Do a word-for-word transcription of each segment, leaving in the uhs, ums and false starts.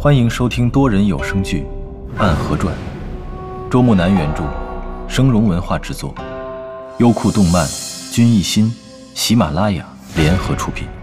欢迎收听多人有声剧《暗河传》，周木南原著，声荣文化制作，优酷动漫、君艺心、喜马拉雅联合出品。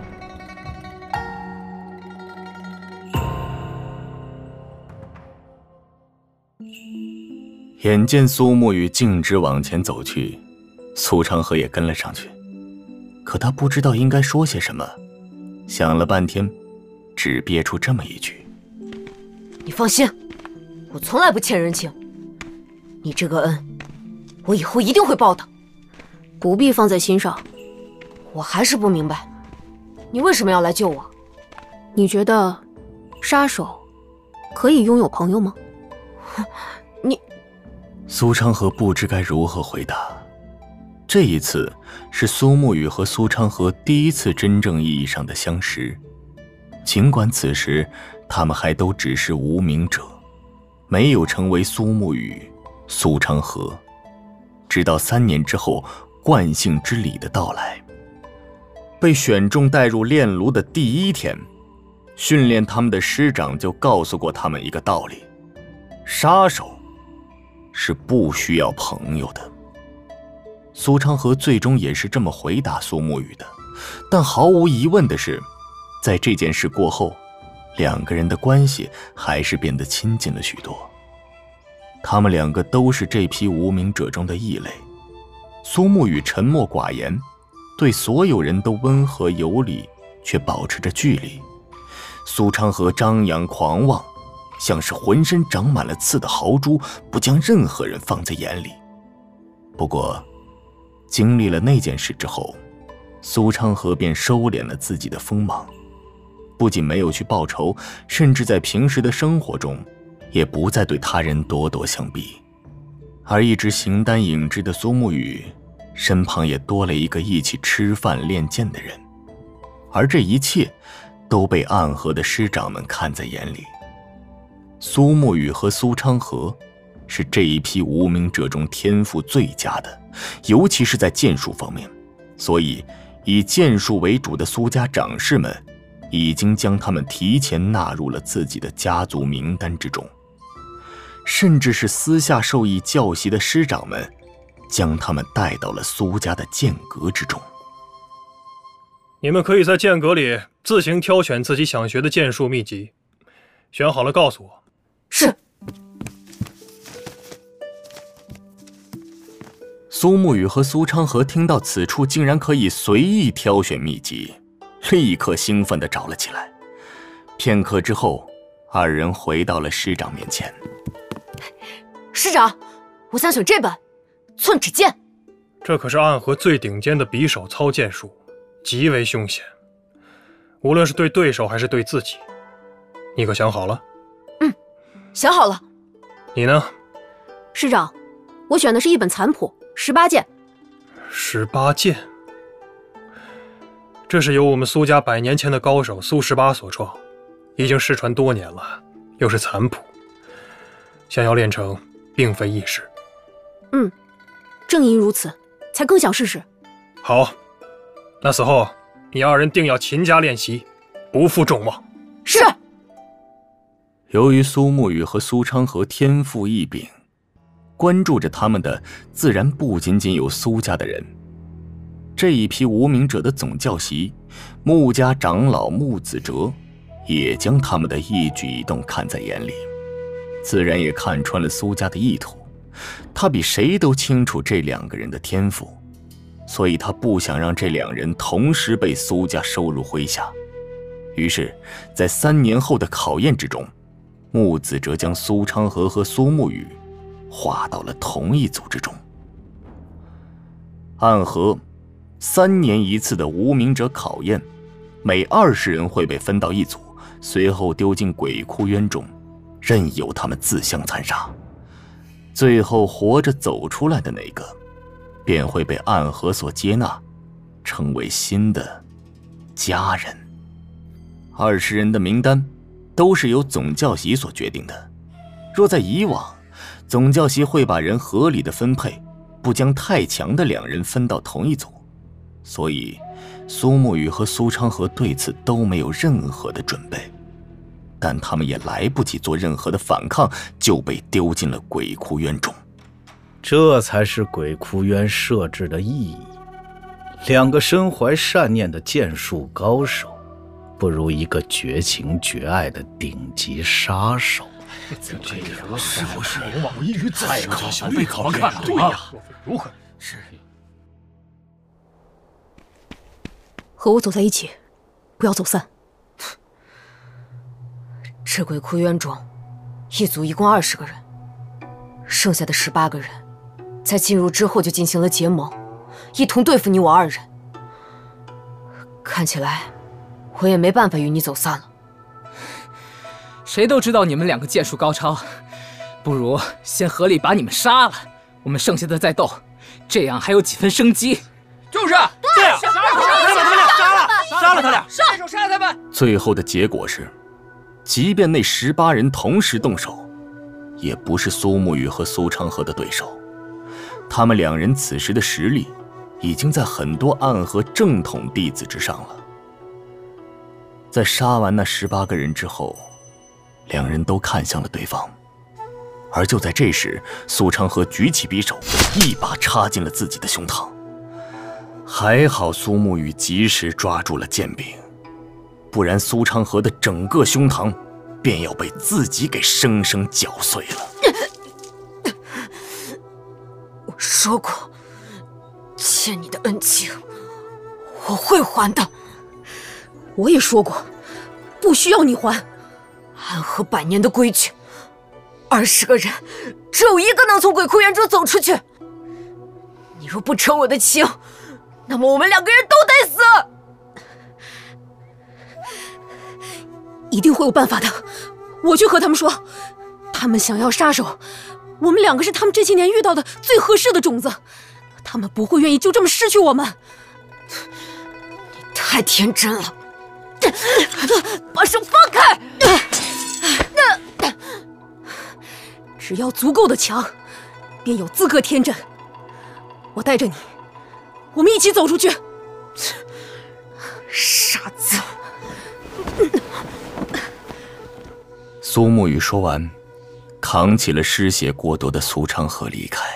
眼见苏沐雨径直往前走去，苏长河也跟了上去，可他不知道应该说些什么，想了半天，只憋出这么一句： 你放心，我从来不欠人情，你这个恩我以后一定会报的， 不必放在心上。 我还是不明白，你为什么要来救我？ 你觉得杀手可以拥有朋友吗？ 你苏昌河不知该如何回答。这一次是苏沐雨和苏昌河第一次真正意义上的相识，尽管此时他们还都只是无名者，没有成为苏沐雨、苏昌河。直到三年之后惯性之礼的到来，被选中带入炼炉的第一天，训练他们的师长就告诉过他们一个道理：杀手是不需要朋友的。苏昌河最终也是这么回答苏沐雨的，但毫无疑问的是，在这件事过后，两个人的关系还是变得亲近了许多。他们两个都是这批无名者中的异类。苏沐雨沉默寡言，对所有人都温和有礼，却保持着距离。苏昌河张扬狂妄，像是浑身长满了刺的豪猪，不将任何人放在眼里。不过经历了那件事之后，苏昌河便收敛了自己的锋芒，不仅没有去报仇，甚至在平时的生活中也不再对他人咄咄相逼。而一直形单影只的苏沐雨身旁也多了一个一起吃饭练剑的人，而这一切都被暗河的师长们看在眼里。苏沐雨和苏昌河是这一批无名者中天赋最佳的，尤其是在剑术方面，所以以剑术为主的苏家长士们已经将他们提前纳入了自己的家族名单之中，甚至是私下授意教习的师长们将他们带到了苏家的剑阁之中。 你们可以在剑阁里自行挑选自己想学的剑术秘籍，选好了告诉我。 是。 苏沐雨和苏昌河听到此处竟然可以随意挑选秘籍，立刻兴奋地找了起来。片刻之后，二人回到了师长面前。 师长，我想选这本《寸指剑》。 这可是暗河最顶尖的匕首操剑术，极为凶险，无论是对对手还是对自己。你可想好了？ 嗯，想好了。 你呢？ 师长，我选的是一本残谱十八剑。 十八剑，这是由我们苏家百年前的高手苏十八所创，已经失传多年了，又是残谱，想要练成并非易事。 嗯，正因如此，才更想试试。 好，那死后你二人定要勤加练习，不负众望。 是。 由于苏沐雨和苏昌河天赋异禀，关注着他们的自然不仅仅有苏家的人。这一批无名者的总教习穆家长老穆子哲也将他们的一举一动看在眼里，自然也看穿了苏家的意图。他比谁都清楚这两个人的天赋，所以他不想让这两人同时被苏家收入麾下。于是在三年后的考验之中，穆子哲将苏昌河和苏沐雨划到了同一组之中。暗河三年一次的无名者考验，每二十人会被分到一组，随后丢进鬼窟渊中，任由他们自相残杀。最后活着走出来的那个，便会被暗河所接纳，成为新的家人。二十人的名单都是由总教习所决定的。若在以往，总教习会把人合理的分配，不将太强的两人分到同一组，所以苏沐雨和苏昌河对此都没有任何的准备。 但他们也来不及做任何的反抗，就被丢进了鬼窟渊中。 这才是鬼窟渊设置的意义。两个身怀善念的剑术高手，不如一个绝情绝爱的顶级杀手。 这个是不是王一语太可笑，被怎么看了？对呀，如何？是。 和我走在一起，不要走散。 这鬼窟渊中，一组一共二十个人，剩下的十八个人，在进入之后就进行了结盟，一同对付你我二人。看起来，我也没办法与你走散了。 谁都知道你们两个剑术高超，不如先合力把你们杀了，我们剩下的再斗，这样还有几分生机。 就是，对呀，杀了他俩，杀了，杀了他俩， 杀手杀了他们。 最后的结果是，即便那十八人同时动手，也不是苏沐雨和苏长河的对手。他们两人此时的实力，已经在很多暗河正统弟子之上了。在杀完那十八个人之后，两人都看向了对方，而就在这时，苏长河举起匕首，一把插进了自己的胸膛。还好苏沐雨及时抓住了剑柄，不然苏长河的整个胸膛便要被自己给生生绞碎了。 我说过，欠你的恩情，我会还的。 我也说过，不需要你还。 暗河百年的规矩，二十个人，只有一个能从鬼窟渊中走出去。你若不成我的情，那么我们两个人都得死。 一定会有办法的，我去和他们说。他们想要杀手，我们两个是他们这些年遇到的最合适的种子，他们不会愿意就这么失去我们。 你太天真了，把手放开！ 只要足够的强，便有资格天真。我带着你，我们一起走出去。 傻子！ 苏沐雨说完，扛起了失血过多的苏长河离开。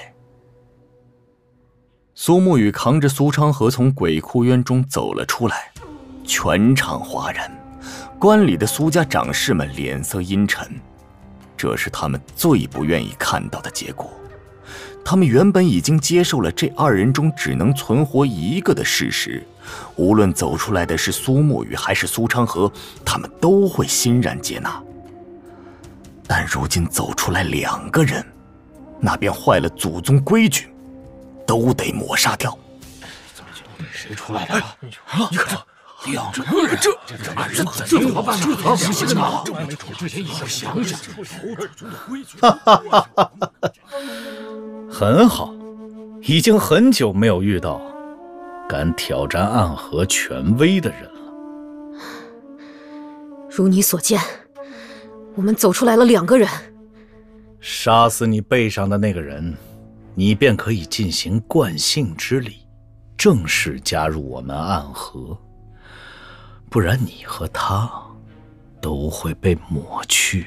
苏沐雨扛着苏长河从鬼窟渊中走了出来，全场哗然，关里的苏家长士们脸色阴沉，这是他们最不愿意看到的结果。他们原本已经接受了这二人中只能存活一个的事实，无论走出来的是苏沐雨还是苏长河，他们都会欣然接纳。但如今走出来两个人，那便坏了祖宗规矩，都得抹杀掉。 谁出来的？你看，两个人，这这二人怎么办呢？这不行啊！之前好想想， 哈哈哈哈！很好，已经很久没有遇到敢挑战暗河权威的人了。 如你所见，我们走出来了两个人。 杀死你背上的那个人，你便可以进行惯性之礼，正式加入我们暗河。不然你和他都会被抹去。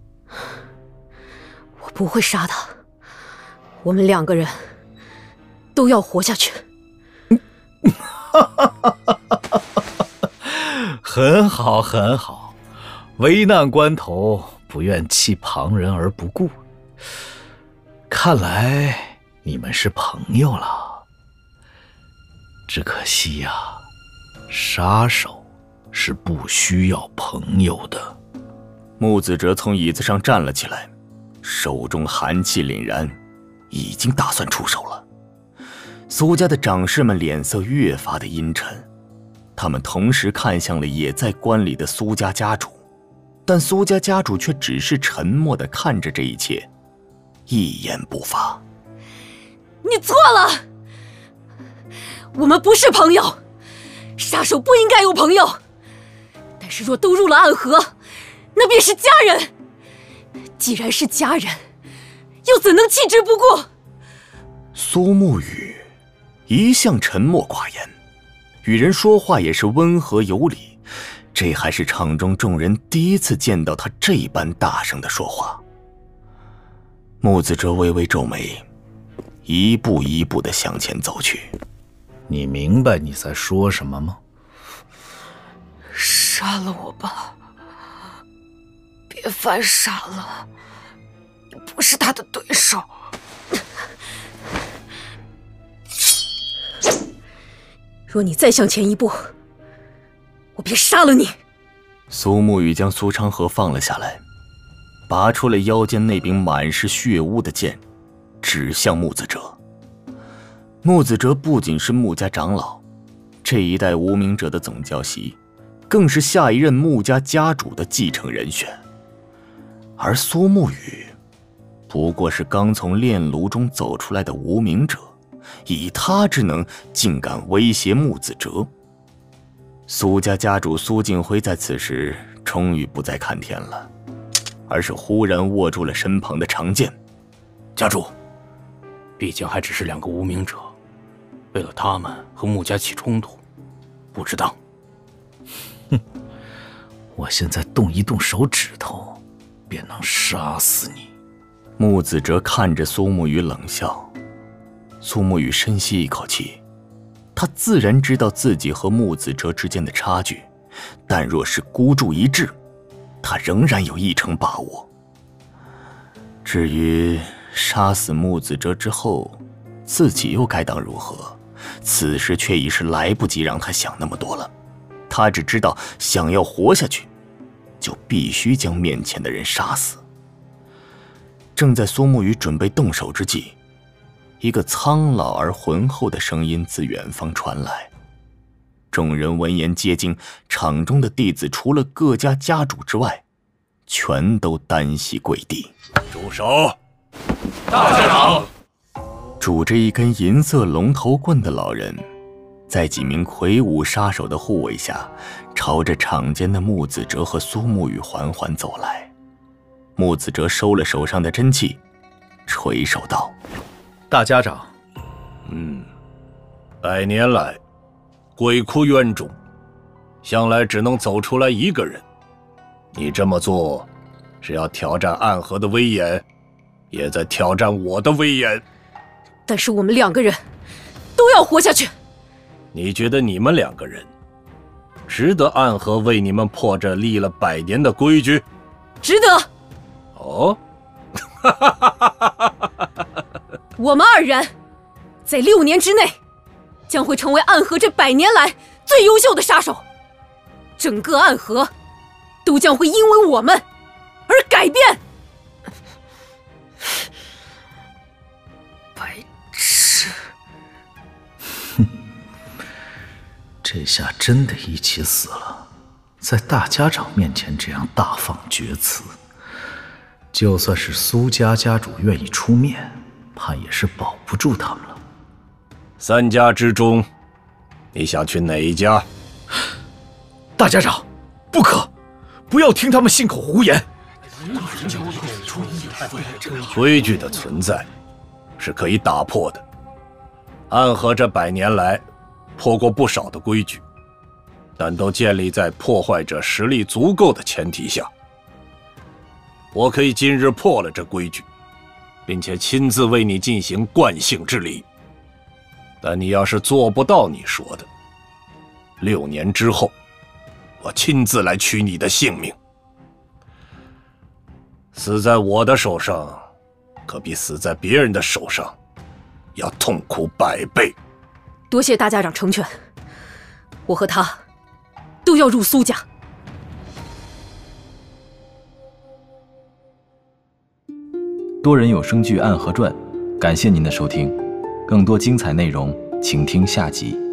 我不会杀他，我们两个人都要活下去。 很好很好，危难关头不愿弃旁人而不顾，看来你们是朋友了。只可惜呀、啊，杀手是不需要朋友的。 木子哲从椅子上站了起来，手中寒气凛然，已经打算出手了。苏家的长士们脸色越发的阴沉，他们同时看向了也在关里的苏家家主，但苏家家主却只是沉默地看着这一切，一言不发。 你错了，我们不是朋友，杀手不应该有朋友。但是若都入了暗河，那便是家人。既然是家人，又怎能弃之不顾？ 苏沐雨一向沉默寡言，与人说话也是温和有礼， 这还是场中众人第一次见到他这般大声的说话。穆子哲微微皱眉，一步一步地向前走去。 你明白你在说什么吗？ 杀了我吧，别犯傻了，你不是他的对手。 若你再向前一步，我便杀了你。 苏沐雨将苏昌河放了下来，拔出了腰间那柄满是血污的剑，指向穆子哲。穆子哲不仅是穆家长老，这一代无名者的总教习，更是下一任穆家家主的继承人选。而苏沐雨不过是刚从炼炉中走出来的无名者，以他之能竟敢威胁穆子哲。苏家家主苏敬辉在此时终于不再看天了，而是忽然握住了身旁的长剑。 家主，毕竟还只是两个无名者，为了他们和穆家起冲突，不值当。 哼，我现在动一动手指头，便能杀死你。 穆子哲看着苏沐雨冷笑。苏沐雨深吸一口气，他自然知道自己和穆子哲之间的差距，但若是孤注一掷，他仍然有一成把握。至于杀死穆子哲之后，自己又该当如何，此时却已是来不及让他想那么多了。他只知道，想要活下去，就必须将面前的人杀死。正在苏沐雨准备动手之际，一个苍老而浑厚的声音自远方传来。众人闻言皆惊，场中的弟子除了各家家主之外，全都单膝跪地。 住手！大家长！ 拄着一根银色龙头棍的老人，在几名魁梧杀手的护卫下，朝着场间的穆子哲和苏沐雨缓缓走来。穆子哲收了手上的真气，垂手道： 大家长， 嗯，百年来，鬼窟渊中，向来只能走出来一个人。你这么做，是要挑战暗河的威严，也在挑战我的威严。 但是我们两个人都要活下去。 你觉得你们两个人值得暗河为你们破这立了百年的规矩？ 值得。 哦， 我们二人在六年之内将会成为暗河这百年来最优秀的杀手，整个暗河都将会因为我们而改变。 白痴！ 哼，这下真的一起死了，在大家长面前这样大放厥词。就算是苏家家主愿意出面，怕也是保不住他们了。 三家之中，你想去哪一家？ 大家长，不可，不要听他们信口胡言。 规矩的存在是可以打破的。暗河这百年来破过不少的规矩，但都建立在破坏者实力足够的前提下。我可以今日破了这规矩，并且亲自为你进行惯性之礼。但你要是做不到你说的，六年之后，我亲自来取你的性命。死在我的手上，可比死在别人的手上要痛苦百倍。 多谢大家长成全，我和他都要入苏家。 多人有声剧《暗河传》，感谢您的收听，更多精彩内容，请听下集。